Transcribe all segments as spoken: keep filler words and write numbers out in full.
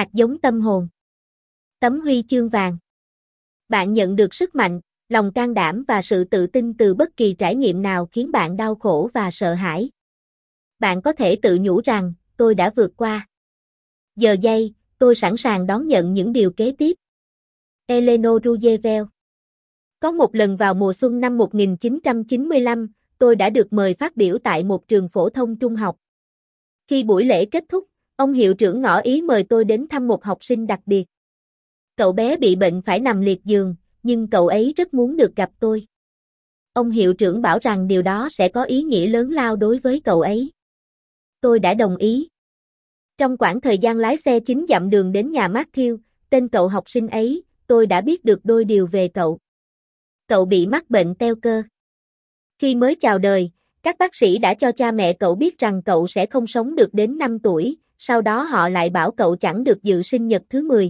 Hạt giống tâm hồn. Tấm huy chương vàng. Bạn nhận được sức mạnh, lòng can đảm và sự tự tin từ bất kỳ trải nghiệm nào khiến bạn đau khổ và sợ hãi. Bạn có thể tự nhủ rằng, tôi đã vượt qua. Giờ giây, tôi sẵn sàng đón nhận những điều kế tiếp. Eleanor Roosevelt. Có một lần vào mùa xuân năm một nghìn chín trăm chín mươi lăm, tôi đã được mời phát biểu tại một trường phổ thông trung học. Khi buổi lễ kết thúc, ông hiệu trưởng ngỏ ý mời tôi đến thăm một học sinh đặc biệt. Cậu bé bị bệnh phải nằm liệt giường, nhưng cậu ấy rất muốn được gặp tôi. Ông hiệu trưởng bảo rằng điều đó sẽ có ý nghĩa lớn lao đối với cậu ấy. Tôi đã đồng ý. Trong quãng thời gian lái xe chín dặm đường đến nhà Matthew, tên cậu học sinh ấy, tôi đã biết được đôi điều về cậu. Cậu bị mắc bệnh teo cơ. Khi mới chào đời, các bác sĩ đã cho cha mẹ cậu biết rằng cậu sẽ không sống được đến năm tuổi, sau đó họ lại bảo cậu chẳng được dự sinh nhật thứ mười.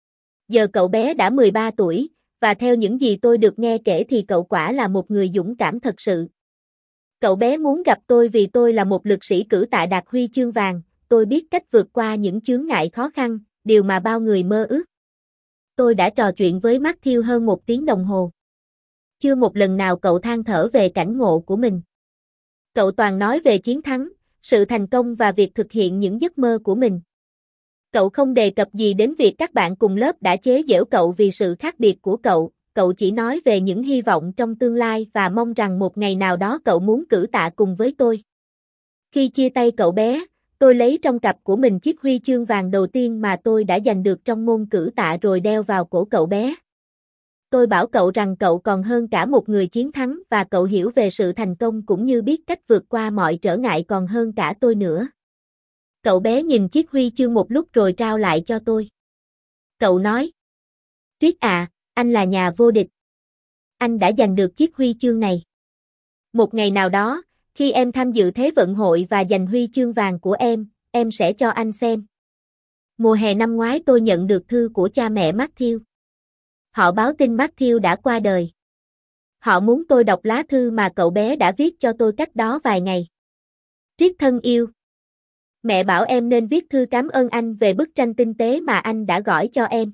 Giờ cậu bé đã mười ba tuổi, và theo những gì tôi được nghe kể thì cậu quả là một người dũng cảm thật sự. Cậu bé muốn gặp tôi vì tôi là một lực sĩ cử tạ đạt huy chương vàng, tôi biết cách vượt qua những chướng ngại khó khăn, điều mà bao người mơ ước. Tôi đã trò chuyện với Matthew hơn một tiếng đồng hồ. Chưa một lần nào cậu than thở về cảnh ngộ của mình. Cậu toàn nói về chiến thắng, sự thành công và việc thực hiện những giấc mơ của mình. Cậu không đề cập gì đến việc các bạn cùng lớp đã chế giễu cậu vì sự khác biệt của cậu, cậu chỉ nói về những hy vọng trong tương lai và mong rằng một ngày nào đó cậu muốn cử tạ cùng với tôi. Khi chia tay cậu bé, tôi lấy trong cặp của mình chiếc huy chương vàng đầu tiên mà tôi đã giành được trong môn cử tạ rồi đeo vào cổ cậu bé. Tôi bảo cậu rằng cậu còn hơn cả một người chiến thắng và cậu hiểu về sự thành công cũng như biết cách vượt qua mọi trở ngại còn hơn cả tôi nữa. Cậu bé nhìn chiếc huy chương một lúc rồi trao lại cho tôi. Cậu nói, Triết à, anh là nhà vô địch. Anh đã giành được chiếc huy chương này. Một ngày nào đó, khi em tham dự Thế vận hội và giành huy chương vàng của em, em sẽ cho anh xem. Mùa hè năm ngoái tôi nhận được thư của cha mẹ Matthew. Họ báo tin Matthew đã qua đời. Họ muốn tôi đọc lá thư mà cậu bé đã viết cho tôi cách đó vài ngày. Triết thân yêu. Mẹ bảo em nên viết thư cảm ơn anh về bức tranh tinh tế mà anh đã gỏi cho em.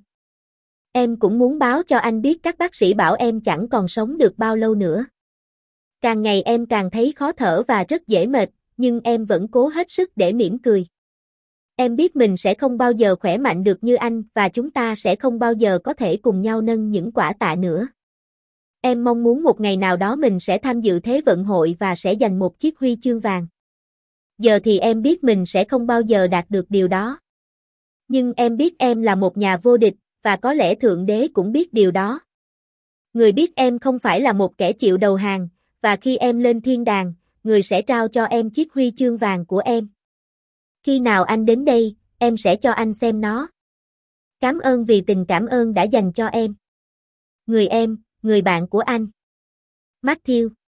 Em cũng muốn báo cho anh biết các bác sĩ bảo em chẳng còn sống được bao lâu nữa. Càng ngày em càng thấy khó thở và rất dễ mệt, nhưng em vẫn cố hết sức để mỉm cười. Em biết mình sẽ không bao giờ khỏe mạnh được như anh và chúng ta sẽ không bao giờ có thể cùng nhau nâng những quả tạ nữa. Em mong muốn một ngày nào đó mình sẽ tham dự Thế vận hội và sẽ giành một chiếc huy chương vàng. Giờ thì em biết mình sẽ không bao giờ đạt được điều đó. Nhưng em biết em là một nhà vô địch, và có lẽ Thượng Đế cũng biết điều đó. Người biết em không phải là một kẻ chịu đầu hàng, và khi em lên thiên đàng, người sẽ trao cho em chiếc huy chương vàng của em. Khi nào anh đến đây, em sẽ cho anh xem nó. Cảm ơn vì tình cảm ơn đã dành cho em. Người em, người bạn của anh. Matthew.